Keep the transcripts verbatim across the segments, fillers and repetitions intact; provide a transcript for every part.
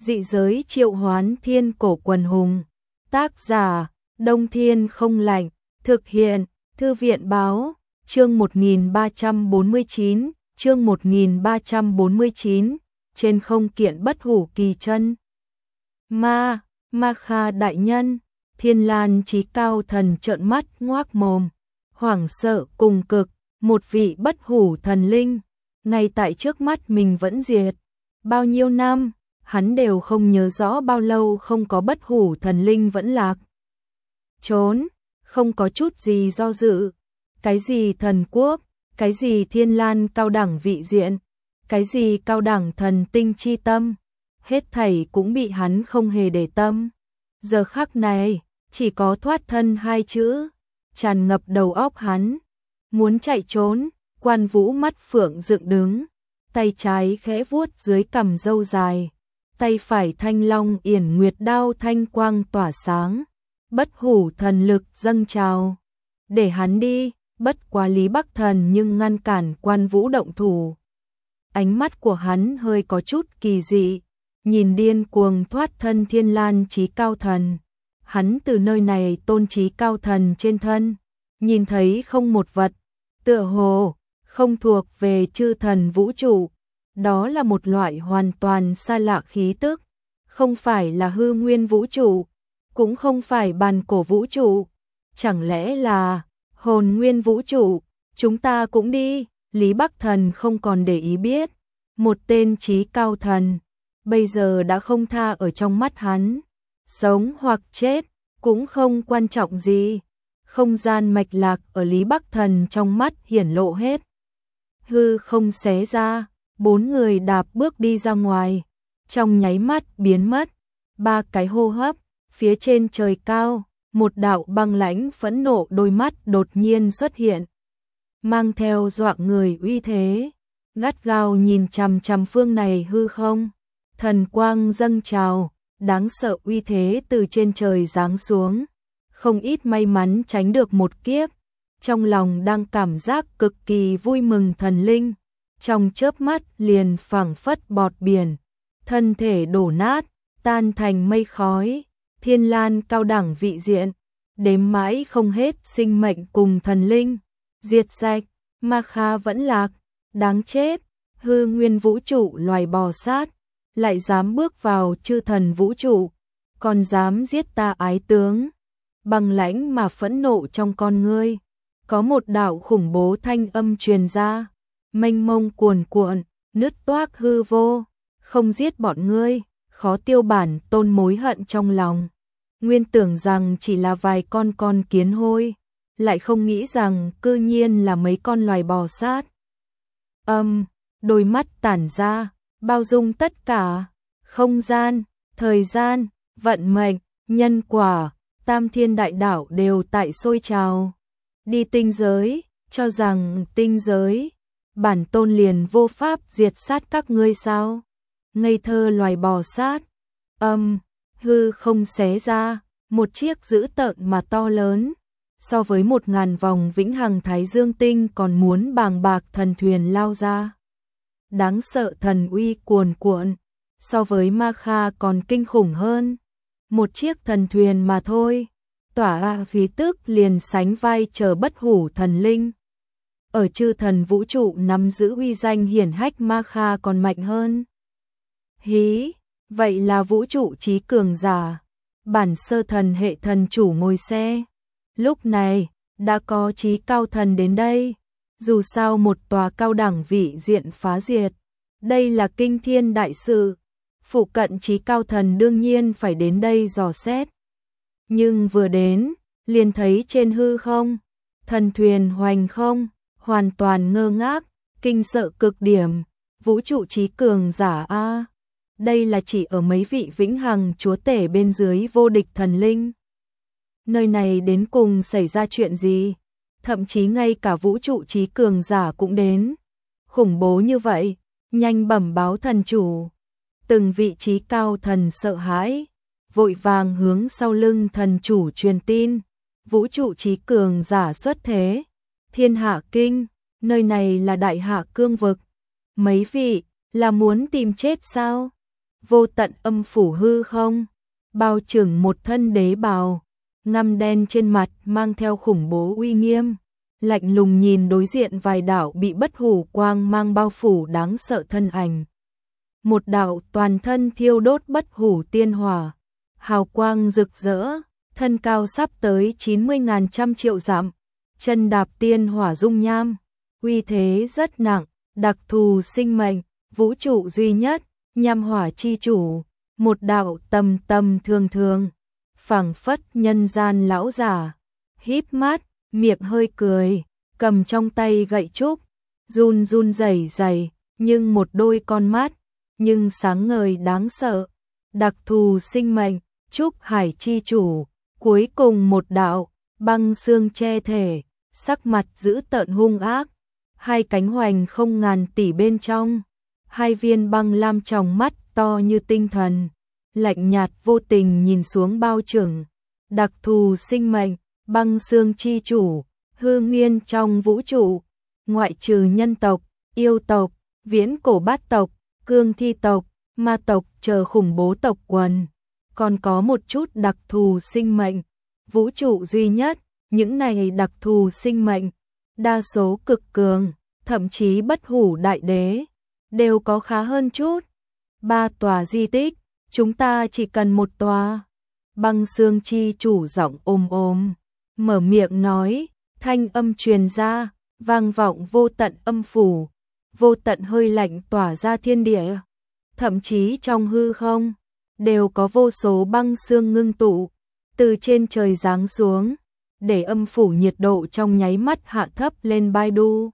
Dị giới triệu hoán thiên cổ quần hùng. Tác giả, Đông Thiên không lạnh. Thực hiện, Thư viện báo, chương một nghìn ba trăm bốn mươi chín, chương một nghìn ba trăm bốn mươi chín, trên không kiện bất hủ kỳ chân. Ma, Ma Kha đại nhân, Thiên Lan Chí Cao thần trợn mắt ngoác mồm, hoảng sợ cùng cực, một vị bất hủ thần linh, ngay tại trước mắt mình vẫn diệt. Bao nhiêu năm, hắn đều không nhớ rõ bao lâu không có bất hủ thần linh vẫn lạc. Trốn, không có chút gì do dự, cái gì thần quốc, cái gì Thiên Lan cao đẳng vị diện, cái gì cao đẳng thần tinh chi tâm, hết thảy cũng bị hắn không hề để tâm. Giờ khắc này, chỉ có thoát thân hai chữ, tràn ngập đầu óc hắn. Muốn chạy trốn, Quan Vũ mắt phượng dựng đứng, tay trái khẽ vuốt dưới cằm râu dài, tay phải thanh long yển nguyệt đao thanh quang tỏa sáng, bất hủ thần lực dâng trào. Để hắn đi, bất quá Lý Bắc Thần nhưng ngăn cản Quan Vũ động thủ. Ánh mắt của hắn hơi có chút kỳ dị, nhìn điên cuồng thoát thân Thiên Lan Chí Cao thần. Hắn từ nơi này tôn Chí Cao thần trên thân, nhìn thấy không một vật, tựa hồ không thuộc về chư thần vũ trụ. Đó là một loại hoàn toàn xa lạ khí tức, không phải là hư nguyên vũ trụ, cũng không phải bàn cổ vũ trụ, chẳng lẽ là hồn nguyên vũ trụ. Chúng ta cũng đi. Lý Bắc Thần không còn để ý biết, một tên Chí Cao thần bây giờ đã không tha ở trong mắt hắn, sống hoặc chết cũng không quan trọng gì. Không gian mạch lạc ở Lý Bắc Thần trong mắt hiển lộ hết, hư không xé ra, bốn người đạp bước đi ra ngoài, trong nháy mắt biến mất. Ba cái hô hấp, phía trên trời cao, một đạo băng lãnh phẫn nộ đôi mắt đột nhiên xuất hiện, mang theo dọa người uy thế, gắt gao nhìn chằm chằm phương này hư không. Thần quang dâng trào, đáng sợ uy thế từ trên trời giáng xuống, không ít may mắn tránh được một kiếp. Trong lòng đang cảm giác cực kỳ vui mừng thần linh, trong chớp mắt liền phảng phất bọt biển, thân thể đổ nát, tan thành mây khói. Thiên Lan cao đẳng vị diện, đếm mãi không hết sinh mệnh cùng thần linh, diệt sạch. Ma Kha vẫn lạc, đáng chết. Hư nguyên vũ trụ loài bò sát, lại dám bước vào chư thần vũ trụ, còn dám giết ta ái tướng. Băng lãnh mà phẫn nộ trong con ngươi, có một đạo khủng bố thanh âm truyền ra, mênh mông cuồn cuộn, nứt toác hư vô. Không giết bọn ngươi, khó tiêu bản tôn mối hận trong lòng. Nguyên tưởng rằng chỉ là vài con con kiến hôi, lại không nghĩ rằng cư nhiên là mấy con loài bò sát. Âm, đôi mắt tản ra, bao dung tất cả, không gian, thời gian, vận mệnh, nhân quả, tam thiên đại đạo đều tại sôi trào. Đi tinh giới, cho rằng tinh giới, bản tôn liền vô pháp diệt sát các ngươi sao? Ngây thơ loài bò sát. Âm, hư không xé ra, một chiếc dữ tợn mà to lớn, so với một ngàn vòng vĩnh hằng thái dương tinh còn muốn bàng bạc thần thuyền lao ra. Đáng sợ thần uy cuồn cuộn, so với Ma Kha còn kinh khủng hơn. Một chiếc thần thuyền mà thôi, tỏa ra khí tức liền sánh vai chờ bất hủ thần linh. Ở chư thần vũ trụ nắm giữ uy danh hiển hách Ma Kha còn mạnh hơn. Hí, vậy là vũ trụ chí cường giả, bản sơ thần hệ thần chủ ngồi xe. Lúc này, đã có Chí Cao thần đến đây. Dù sao một tòa cao đẳng vị diện phá diệt, đây là kinh thiên đại sự, phụ cận Chí Cao thần đương nhiên phải đến đây dò xét. Nhưng vừa đến, liền thấy trên hư không, thần thuyền hoành không, hoàn toàn ngơ ngác, kinh sợ cực điểm. Vũ trụ chí cường giả a, đây là chỉ ở mấy vị vĩnh hằng chúa tể bên dưới vô địch thần linh. Nơi này đến cùng xảy ra chuyện gì? Thậm chí ngay cả vũ trụ chí cường giả cũng đến. Khủng bố như vậy, nhanh bẩm báo thần chủ. Từng vị Chí Cao thần sợ hãi, vội vàng hướng sau lưng thần chủ truyền tin. Vũ trụ chí cường giả xuất thế, thiên hạ kinh, nơi này là đại hạ cương vực. Mấy vị, là muốn tìm chết sao? vô tận âm phủ hư không, bao trùm một thân đế bào, ngăm đen trên mặt mang theo khủng bố uy nghiêm, lạnh lùng nhìn đối diện vài đạo bị bất hủ quang mang bao phủ đáng sợ thân ảnh. Một đạo toàn thân thiêu đốt bất hủ tiên hỏa, hào quang rực rỡ, thân cao sắp tới chín mươi ngàn trăm triệu dặm, chân đạp tiên hỏa dung nham, uy thế rất nặng, đặc thù sinh mệnh, vũ trụ duy nhất, nham hỏa chi chủ, một đạo tầm tầm thường thường, phảng phất nhân gian lão giả, híp mắt, miệng hơi cười, cầm trong tay gậy trúc, run run rẩy rẩy, nhưng một đôi con mắt, nhưng sáng ngời đáng sợ, đặc thù sinh mệnh, trúc hải chi chủ, cuối cùng một đạo, băng xương che thể, sắc mặt dữ tợn hung ác, hai cánh hoành không ngàn tỷ bên trong, hai viên băng lam tròng mắt to như tinh thần, lạnh nhạt vô tình nhìn xuống bao trưởng, đặc thù sinh mệnh, băng xương chi chủ, hư nguyên trong vũ trụ, ngoại trừ nhân tộc, yêu tộc, viễn cổ bát tộc, cương thi tộc, ma tộc chờ khủng bố tộc quần, còn có một chút đặc thù sinh mệnh, vũ trụ duy nhất, những này đặc thù sinh mệnh, đa số cực cường, thậm chí bất hủ đại đế, đều có khá hơn chút. Ba tòa di tích, chúng ta chỉ cần một tòa. Băng xương chi chủ giọng ôm ôm, mở miệng nói, thanh âm truyền ra, vang vọng vô tận âm phủ, vô tận hơi lạnh tỏa ra thiên địa, thậm chí trong hư không, đều có vô số băng xương ngưng tụ, từ trên trời giáng xuống, để âm phủ nhiệt độ trong nháy mắt hạ thấp lên bai đu.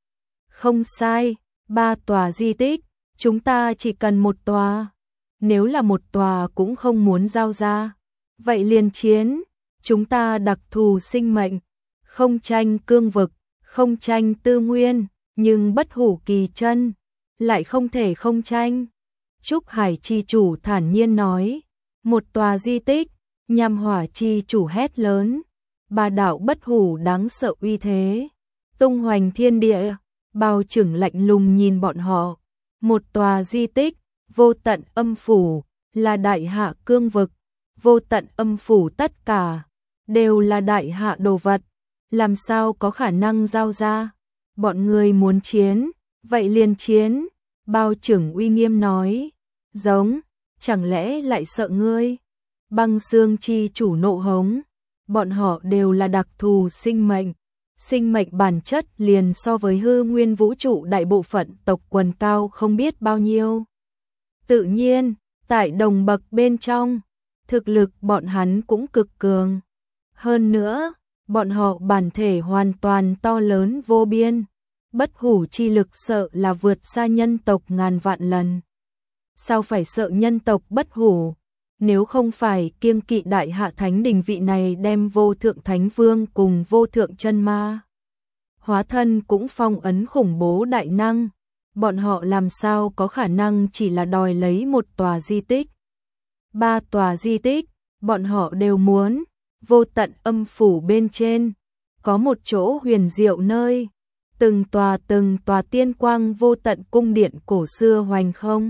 Không sai, ba tòa di tích, chúng ta chỉ cần một tòa, nếu là một tòa cũng không muốn giao ra, vậy liền chiến, chúng ta đặc thù sinh mệnh, không tranh cương vực, không tranh tư nguyên, nhưng bất hủ kỳ chân, lại không thể không tranh. Trúc Hải chi chủ thản nhiên nói, một tòa di tích, nham hỏa chi chủ hét lớn, ba đạo bất hủ đáng sợ uy thế, tung hoành thiên địa, bao trưởng lạnh lùng nhìn bọn họ, một tòa di tích, vô tận âm phủ, là đại hạ cương vực, vô tận âm phủ tất cả, đều là đại hạ đồ vật, làm sao có khả năng giao ra, bọn người muốn chiến, vậy liền chiến, bao trưởng uy nghiêm nói, giống, chẳng lẽ lại sợ ngươi, băng xương chi chủ nộ hống, bọn họ đều là đặc thù sinh mệnh, sinh mệnh bản chất liền so với hư nguyên vũ trụ đại bộ phận tộc quần cao không biết bao nhiêu. Tự nhiên, tại đồng bậc bên trong, thực lực bọn hắn cũng cực cường. Hơn nữa, bọn họ bản thể hoàn toàn to lớn vô biên, bất hủ chi lực sợ là vượt xa nhân tộc ngàn vạn lần. Sao phải sợ nhân tộc bất hủ? Nếu không phải kiêng kỵ đại hạ thánh đình vị này đem vô thượng thánh vương cùng vô thượng chân ma hóa thân cũng phong ấn khủng bố đại năng, bọn họ làm sao có khả năng chỉ là đòi lấy một tòa di tích. Ba tòa di tích, bọn họ đều muốn, vô tận âm phủ bên trên, có một chỗ huyền diệu nơi, từng tòa từng tòa tiên quang vô tận cung điện cổ xưa hoành không.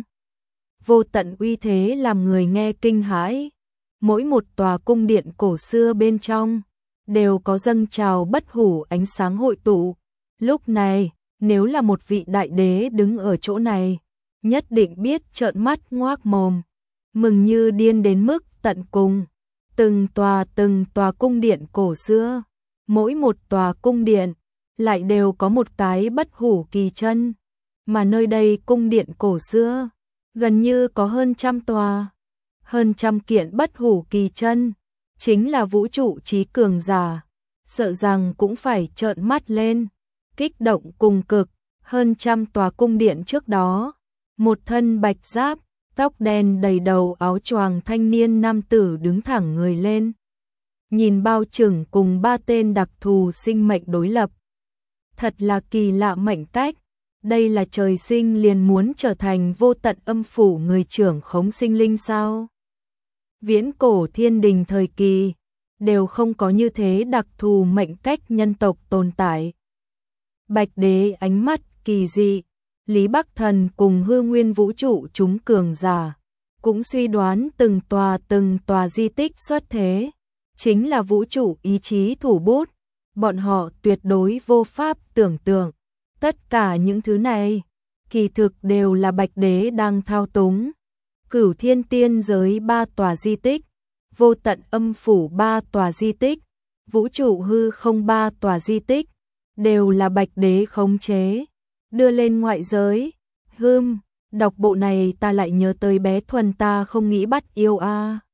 Vô tận uy thế làm người nghe kinh hãi, mỗi một tòa cung điện cổ xưa bên trong, đều có dâng trào bất hủ ánh sáng hội tụ. Lúc này, nếu là một vị đại đế đứng ở chỗ này, nhất định biết trợn mắt ngoác mồm, mừng như điên đến mức tận cùng. Từng tòa từng tòa cung điện cổ xưa, mỗi một tòa cung điện, lại đều có một cái bất hủ kỳ chân, mà nơi đây cung điện cổ xưa, gần như có hơn trăm tòa, hơn trăm kiện bất hủ kỳ chân, chính là vũ trụ trí cường giả, sợ rằng cũng phải trợn mắt lên, kích động cùng cực, hơn trăm tòa cung điện trước đó, một thân bạch giáp, tóc đen đầy đầu áo choàng thanh niên nam tử đứng thẳng người lên, nhìn bao trưởng cùng ba tên đặc thù sinh mệnh đối lập. Thật là kỳ lạ mệnh cách, đây là trời sinh liền muốn trở thành vô tận âm phủ người trưởng khống sinh linh sao? Viễn cổ thiên đình thời kỳ, đều không có như thế đặc thù mệnh cách nhân tộc tồn tại. Bạch đế ánh mắt kỳ dị, Lý Bắc Thần cùng hư nguyên vũ trụ chúng cường giả, cũng suy đoán từng tòa từng tòa di tích xuất thế, chính là vũ trụ ý chí thủ bút, bọn họ tuyệt đối vô pháp tưởng tượng. Tất cả những thứ này, kỳ thực đều là Bạch Đế đang thao túng. Cửu Thiên Tiên giới ba tòa di tích, Vô Tận Âm Phủ ba tòa di tích, Vũ trụ hư không ba tòa di tích, đều là Bạch Đế khống chế, đưa lên ngoại giới. Hừm, đọc bộ này ta lại nhớ tới bé Thuần ta không nghĩ bắt yêu a.